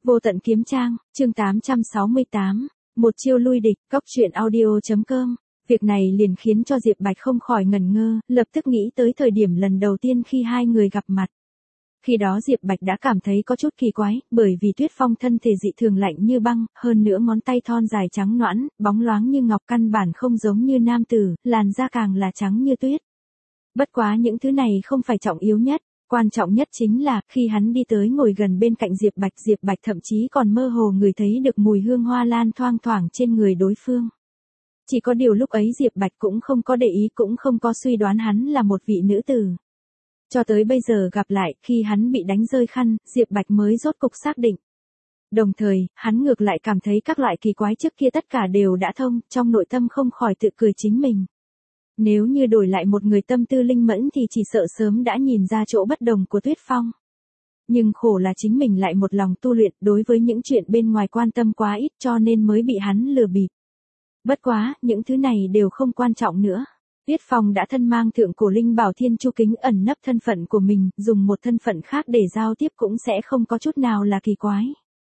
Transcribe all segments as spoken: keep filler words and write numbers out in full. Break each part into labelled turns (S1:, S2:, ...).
S1: Vô tận kiếm trang, chương tám trăm sáu mươi tám, một chiêu lui địch, cóc truyện audio.com. Việc này liền khiến cho Diệp Bạch không khỏi ngẩn ngơ, lập tức nghĩ tới thời điểm lần đầu tiên khi hai người gặp mặt. Khi đó Diệp Bạch đã cảm thấy có chút kỳ quái, bởi vì Tuyết Phong thân thể dị thường lạnh như băng, hơn nữa ngón tay thon dài trắng nõn, bóng loáng như ngọc, căn bản không giống như nam tử, làn da càng là trắng như tuyết. Bất quá những thứ này không phải trọng yếu nhất. Quan trọng nhất chính là, khi hắn đi tới ngồi gần bên cạnh Diệp Bạch, Diệp Bạch thậm chí còn mơ hồ ngửi thấy được mùi hương hoa lan thoang thoảng trên người đối phương. Chỉ có điều lúc ấy Diệp Bạch cũng không có để ý, cũng không có suy đoán hắn là một vị nữ tử. Cho tới bây giờ gặp lại, khi hắn bị đánh rơi khăn, Diệp Bạch mới rốt cục xác định. Đồng thời, hắn ngược lại cảm thấy các loại kỳ quái trước kia tất cả đều đã thông, trong nội tâm không khỏi tự cười chính mình. Nếu như đổi lại một người tâm tư linh mẫn thì chỉ sợ sớm đã nhìn ra chỗ bất đồng của Tuyết Phong. Nhưng khổ là chính mình lại một lòng tu luyện, đối với những chuyện bên ngoài quan tâm quá ít, cho nên mới bị hắn lừa bịp. Bất quá, những thứ này đều không quan trọng nữa. Tuyết Phong đã thân mang thượng cổ linh bảo Thiên Chu Kính ẩn nấp thân phận của mình, dùng một thân phận khác để giao tiếp cũng sẽ không có chút nào là kỳ quái.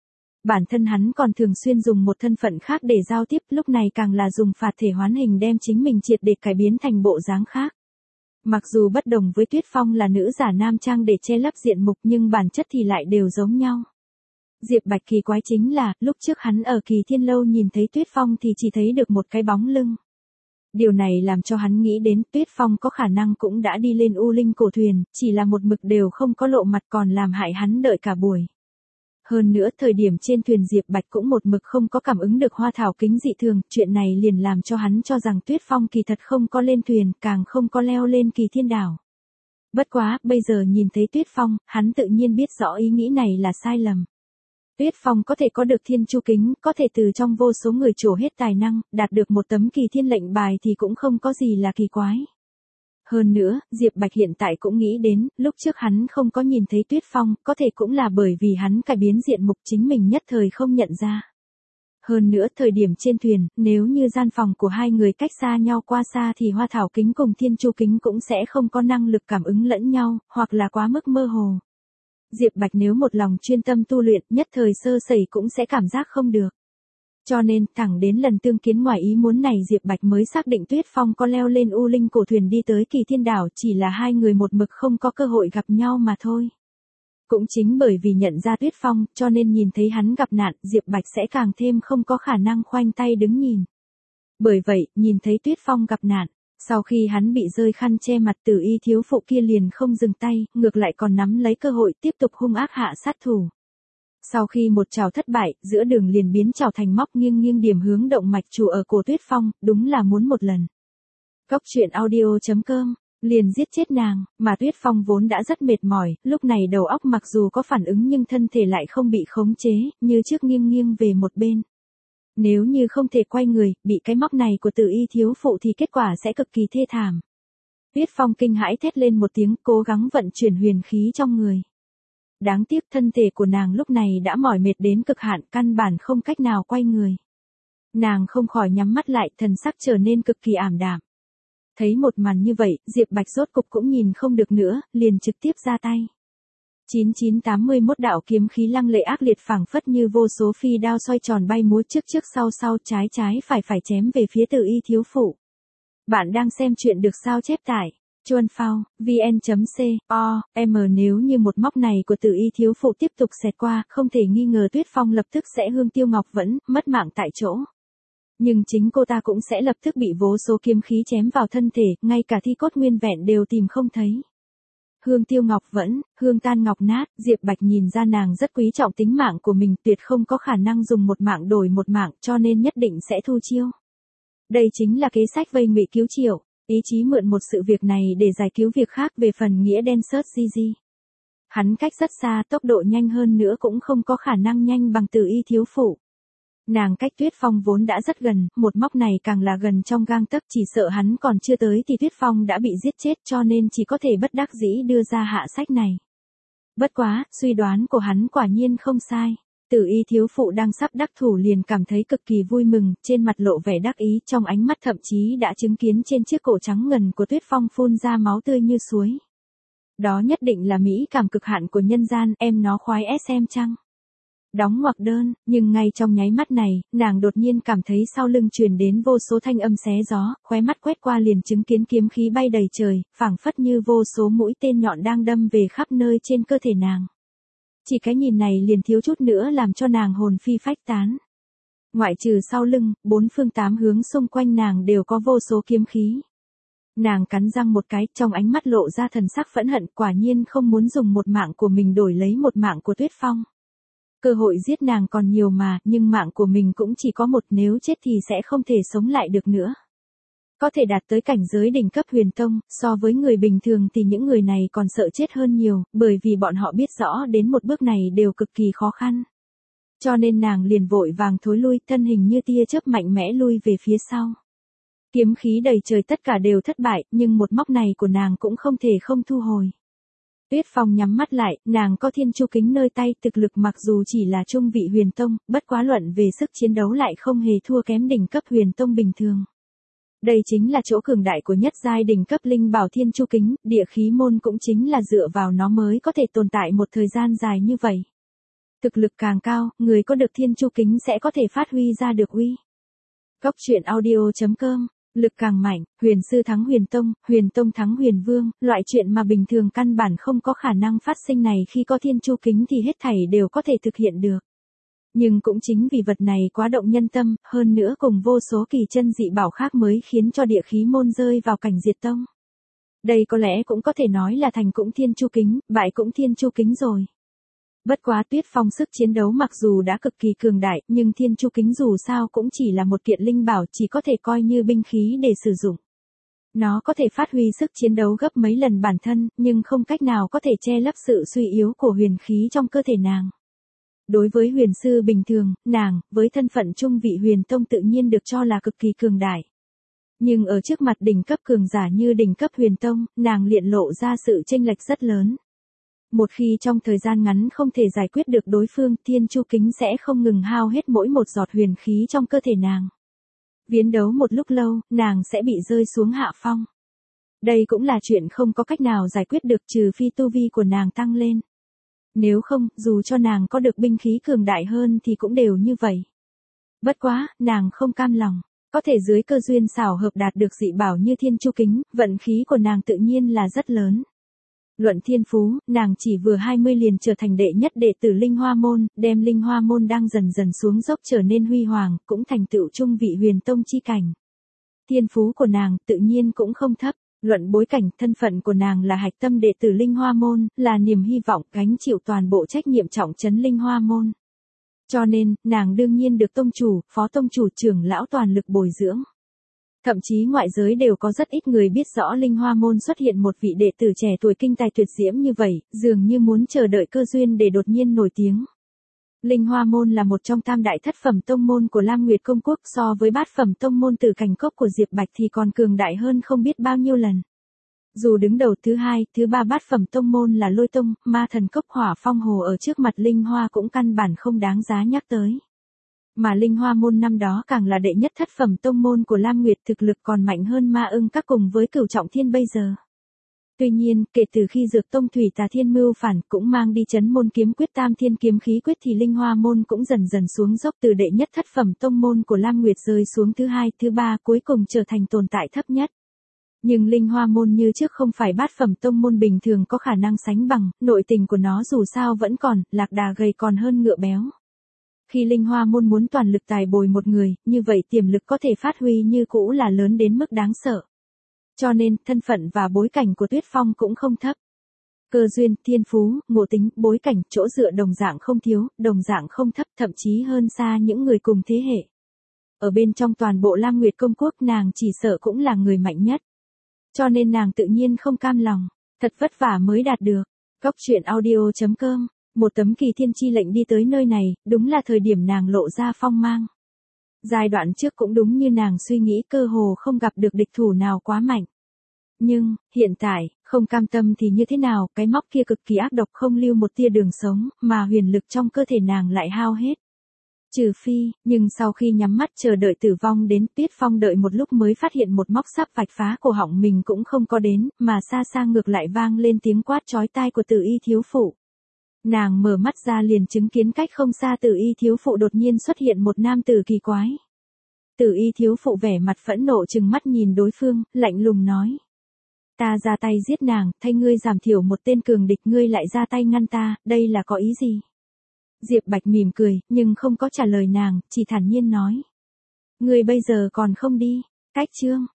S1: Bản thân hắn còn thường xuyên dùng một thân phận khác để giao tiếp, lúc này càng là dùng phạt thể hoán hình đem chính mình triệt để cải biến thành bộ dáng khác. Mặc dù bất đồng với Tuyết Phong là nữ giả nam trang để che lấp diện mục, nhưng bản chất thì lại đều giống nhau. Diệp Bạch kỳ quái chính là, lúc trước hắn ở Kỳ Thiên Lâu nhìn thấy Tuyết Phong thì chỉ thấy được một cái bóng lưng. Điều này làm cho hắn nghĩ đến Tuyết Phong có khả năng cũng đã đi lên U Linh cổ thuyền, chỉ là một mực đều không có lộ mặt còn làm hại hắn đợi cả buổi. Hơn nữa thời điểm trên thuyền Diệp Bạch cũng một mực không có cảm ứng được hoa thảo kính dị thường, chuyện này liền làm cho hắn cho rằng Tuyết Phong kỳ thật không có lên thuyền, càng không có leo lên Kỳ Thiên Đảo. Bất quá, bây giờ nhìn thấy Tuyết Phong, hắn tự nhiên biết rõ ý nghĩ này là sai lầm. Tuyết Phong có thể có được Thiên Chu Kính, có thể từ trong vô số người trổ hết tài năng, đạt được một tấm Kỳ Thiên lệnh bài thì cũng không có gì là kỳ quái. Hơn nữa, Diệp Bạch hiện tại cũng nghĩ đến, lúc trước hắn không có nhìn thấy Tuyết Phong, có thể cũng là bởi vì hắn cải biến diện mục chính mình nhất thời không nhận ra. Hơn nữa thời điểm trên thuyền, nếu như gian phòng của hai người cách xa nhau qua xa thì hoa thảo kính cùng Thiên Chu Kính cũng sẽ không có năng lực cảm ứng lẫn nhau, hoặc là quá mức mơ hồ. Diệp Bạch nếu một lòng chuyên tâm tu luyện, nhất thời sơ sẩy cũng sẽ cảm giác không được. Cho nên, thẳng đến lần tương kiến ngoài ý muốn này Diệp Bạch mới xác định Tuyết Phong có leo lên U Linh cổ thuyền đi tới Kỳ Thiên Đảo, chỉ là hai người một mực không có cơ hội gặp nhau mà thôi. Cũng chính bởi vì nhận ra Tuyết Phong, cho nên nhìn thấy hắn gặp nạn, Diệp Bạch sẽ càng thêm không có khả năng khoanh tay đứng nhìn. Bởi vậy, nhìn thấy Tuyết Phong gặp nạn, sau khi hắn bị rơi khăn che mặt, Tử Y thiếu phụ kia liền không dừng tay, ngược lại còn nắm lấy cơ hội tiếp tục hung ác hạ sát thủ. Sau khi một trảo thất bại, giữa đường liền biến trảo thành móc nghiêng nghiêng điểm hướng động mạch chủ ở cổ Tuyết Phong, đúng là muốn một lần. Cóc truyện audio.com, liền giết chết nàng, mà Tuyết Phong vốn đã rất mệt mỏi, lúc này đầu óc mặc dù có phản ứng nhưng thân thể lại không bị khống chế, như trước nghiêng nghiêng về một bên. Nếu như không thể quay người, bị cái móc này của Tử Y thiếu phụ thì kết quả sẽ cực kỳ thê thảm. Tuyết Phong kinh hãi thét lên một tiếng, cố gắng vận chuyển huyền khí trong người. Đáng tiếc thân thể của nàng lúc này đã mỏi mệt đến cực hạn, căn bản không cách nào quay người. Nàng không khỏi nhắm mắt lại, thần sắc trở nên cực kỳ ảm đạm. Thấy một màn như vậy, Diệp Bạch rốt cục cũng nhìn không được nữa, liền trực tiếp ra tay. chín chín tám mươi mốt đạo kiếm khí lăng lệ ác liệt phảng phất như vô số phi đao xoay tròn bay múa trước trước sau sau, trái trái phải phải chém về phía Tử Y thiếu phụ. Bạn đang xem chuyện được sao chép tải chuan phao, vn.co, m nếu như một móc này của Tử Y thiếu phụ tiếp tục xẹt qua, không thể nghi ngờ Tuyết Phong lập tức sẽ hương tiêu ngọc vẫn, mất mạng tại chỗ. Nhưng chính cô ta cũng sẽ lập tức bị vô số kiếm khí chém vào thân thể, ngay cả thi cốt nguyên vẹn đều tìm không thấy. Hương tiêu ngọc vẫn, hương tan ngọc nát, Diệp Bạch nhìn ra nàng rất quý trọng tính mạng của mình, tuyệt không có khả năng dùng một mạng đổi một mạng, cho nên nhất định sẽ thu chiêu. Đây chính là kế sách vây ngụy cứu triệu. Ý chí mượn một sự việc này để giải cứu việc khác. Về phần nghĩa đen sớt di di. Hắn cách rất xa, tốc độ nhanh hơn nữa cũng không có khả năng nhanh bằng Tử Y thiếu phụ. Nàng cách Tuyết Phong vốn đã rất gần, một móc này càng là gần trong gang tấc, chỉ sợ hắn còn chưa tới thì Tuyết Phong đã bị giết chết, cho nên chỉ có thể bất đắc dĩ đưa ra hạ sách này. Bất quá, suy đoán của hắn quả nhiên không sai. Tử Y thiếu phụ đang sắp đắc thủ liền cảm thấy cực kỳ vui mừng, trên mặt lộ vẻ đắc ý, trong ánh mắt thậm chí đã chứng kiến trên chiếc cổ trắng ngần của Tuyết Phong phun ra máu tươi như suối. Đó nhất định là mỹ cảm cực hạn của nhân gian, em nó khoái ét em chăng? Đóng ngoặc đơn, nhưng ngay trong nháy mắt này, nàng đột nhiên cảm thấy sau lưng truyền đến vô số thanh âm xé gió, khóe mắt quét qua liền chứng kiến kiếm khí bay đầy trời, phảng phất như vô số mũi tên nhọn đang đâm về khắp nơi trên cơ thể nàng. Chỉ cái nhìn này liền thiếu chút nữa làm cho nàng hồn phi phách tán. Ngoại trừ sau lưng, bốn phương tám hướng xung quanh nàng đều có vô số kiếm khí. Nàng cắn răng một cái, trong ánh mắt lộ ra thần sắc phẫn hận, quả nhiên không muốn dùng một mạng của mình đổi lấy một mạng của Tuyết Phong. Cơ hội giết nàng còn nhiều mà, nhưng mạng của mình cũng chỉ có một, nếu chết thì sẽ không thể sống lại được nữa. Có thể đạt tới cảnh giới đỉnh cấp huyền tông, so với người bình thường thì những người này còn sợ chết hơn nhiều, bởi vì bọn họ biết rõ đến một bước này đều cực kỳ khó khăn. Cho nên nàng liền vội vàng thối lui, thân hình như tia chớp mạnh mẽ lui về phía sau. Kiếm khí đầy trời tất cả đều thất bại, nhưng một móc này của nàng cũng không thể không thu hồi. Tuyết Phong nhắm mắt lại, nàng có thiên chu kính nơi tay, thực lực mặc dù chỉ là trung vị huyền tông, bất quá luận về sức chiến đấu lại không hề thua kém đỉnh cấp huyền tông bình thường. Đây chính là chỗ cường đại của nhất giai đỉnh cấp linh bảo thiên chu kính, địa khí môn cũng chính là dựa vào nó mới có thể tồn tại một thời gian dài như vậy. Thực lực càng cao, người có được thiên chu kính sẽ có thể phát huy ra được uy. Góc truyện audio chấm com. Lực càng mạnh, huyền sư thắng huyền tông, huyền tông thắng huyền vương, loại chuyện mà bình thường căn bản không có khả năng phát sinh này khi có thiên chu kính thì hết thảy đều có thể thực hiện được. Nhưng cũng chính vì vật này quá động nhân tâm, hơn nữa cùng vô số kỳ chân dị bảo khác mới khiến cho địa khí môn rơi vào cảnh diệt tông. Đây có lẽ cũng có thể nói là thành cũng thiên chu kính, bại cũng thiên chu kính rồi. Bất quá Tuyết Phong sức chiến đấu mặc dù đã cực kỳ cường đại, nhưng thiên chu kính dù sao cũng chỉ là một kiện linh bảo, chỉ có thể coi như binh khí để sử dụng. Nó có thể phát huy sức chiến đấu gấp mấy lần bản thân, nhưng không cách nào có thể che lấp sự suy yếu của huyền khí trong cơ thể nàng. Đối với huyền sư bình thường, nàng, với thân phận trung vị huyền tông tự nhiên được cho là cực kỳ cường đại. Nhưng ở trước mặt đỉnh cấp cường giả như đỉnh cấp huyền tông, nàng liền lộ ra sự chênh lệch rất lớn. Một khi trong thời gian ngắn không thể giải quyết được đối phương, thiên chu kính sẽ không ngừng hao hết mỗi một giọt huyền khí trong cơ thể nàng. Viễn đấu một lúc lâu, nàng sẽ bị rơi xuống hạ phong. Đây cũng là chuyện không có cách nào giải quyết được trừ phi tu vi của nàng tăng lên. Nếu không, dù cho nàng có được binh khí cường đại hơn thì cũng đều như vậy. Bất quá, nàng không cam lòng. Có thể dưới cơ duyên xảo hợp đạt được dị bảo như thiên chu kính, vận khí của nàng tự nhiên là rất lớn. Luận thiên phú, nàng chỉ vừa hai mươi liền trở thành đệ nhất đệ tử Linh Hoa Môn, đem Linh Hoa Môn đang dần dần xuống dốc trở nên huy hoàng, cũng thành tựu trung vị huyền tông chi cảnh. Thiên phú của nàng tự nhiên cũng không thấp, luận bối cảnh, thân phận của nàng là hạch tâm đệ tử Linh Hoa Môn, là niềm hy vọng gánh chịu toàn bộ trách nhiệm trọng trấn Linh Hoa Môn. Cho nên, nàng đương nhiên được tông chủ, phó tông chủ, trưởng lão toàn lực bồi dưỡng. Thậm chí ngoại giới đều có rất ít người biết rõ Linh Hoa Môn xuất hiện một vị đệ tử trẻ tuổi kinh tài tuyệt diễm như vậy, dường như muốn chờ đợi cơ duyên để đột nhiên nổi tiếng. Linh Hoa Môn là một trong tam đại thất phẩm tông môn của Lam Nguyệt Công Quốc, so với bát phẩm tông môn Tử Cảnh Cốc của Diệp Bạch thì còn cường đại hơn không biết bao nhiêu lần. Dù đứng đầu thứ hai, thứ ba bát phẩm tông môn là Lôi Tông, Ma Thần Cốc, Hỏa Phong Hồ ở trước mặt Linh Hoa cũng căn bản không đáng giá nhắc tới. Mà Linh Hoa Môn năm đó càng là đệ nhất thất phẩm tông môn của Lam Nguyệt, thực lực còn mạnh hơn Ma Ưng Các cùng với Cửu Trọng Thiên bây giờ. Tuy nhiên, kể từ khi Dược Tông Thủy Tà Thiên mưu phản cũng mang đi chấn môn kiếm quyết Tam Thiên Kiếm Khí Quyết thì Linh Hoa Môn cũng dần dần xuống dốc, từ đệ nhất thất phẩm tông môn của Lam Nguyệt rơi xuống thứ hai, thứ ba, cuối cùng trở thành tồn tại thấp nhất. Nhưng Linh Hoa Môn như trước không phải bát phẩm tông môn bình thường có khả năng sánh bằng, nội tình của nó dù sao vẫn còn, lạc đà gầy còn hơn ngựa béo. Khi Linh Hoa Môn muốn toàn lực tài bồi một người, như vậy tiềm lực có thể phát huy như cũ là lớn đến mức đáng sợ. Cho nên, thân phận và bối cảnh của Tuyết Phong cũng không thấp. Cơ duyên, thiên phú, ngộ tính, bối cảnh, chỗ dựa đồng dạng không thiếu, đồng dạng không thấp, thậm chí hơn xa những người cùng thế hệ. Ở bên trong toàn bộ Lam Nguyệt Công Quốc nàng chỉ sợ cũng là người mạnh nhất. Cho nên nàng tự nhiên không cam lòng, thật vất vả mới đạt được. Góc truyện audio chấm com. Một tấm kỳ thiên chi lệnh đi tới nơi này, đúng là thời điểm nàng lộ ra phong mang. Giai đoạn trước cũng đúng như nàng suy nghĩ, cơ hồ không gặp được địch thủ nào quá mạnh. Nhưng, hiện tại, không cam tâm thì như thế nào, cái móc kia cực kỳ ác độc không lưu một tia đường sống, mà huyền lực trong cơ thể nàng lại hao hết. Trừ phi, nhưng sau khi nhắm mắt chờ đợi tử vong đến, Tuyết Phong đợi một lúc mới phát hiện một móc sắp vạch phá cổ họng mình cũng không có đến, mà xa xa ngược lại vang lên tiếng quát chói tai của Tử Y thiếu phụ. Nàng mở mắt ra liền chứng kiến cách không xa Tử Y thiếu phụ đột nhiên xuất hiện một nam tử kỳ quái. Tử Y thiếu phụ vẻ mặt phẫn nộ trừng mắt nhìn đối phương, lạnh lùng nói. Ta ra tay giết nàng, thay ngươi giảm thiểu một tên cường địch, ngươi lại ra tay ngăn ta, đây là có ý gì? Diệp Bạch mỉm cười, nhưng không có trả lời nàng, chỉ thản nhiên nói. Ngươi bây giờ còn không đi, cách chương.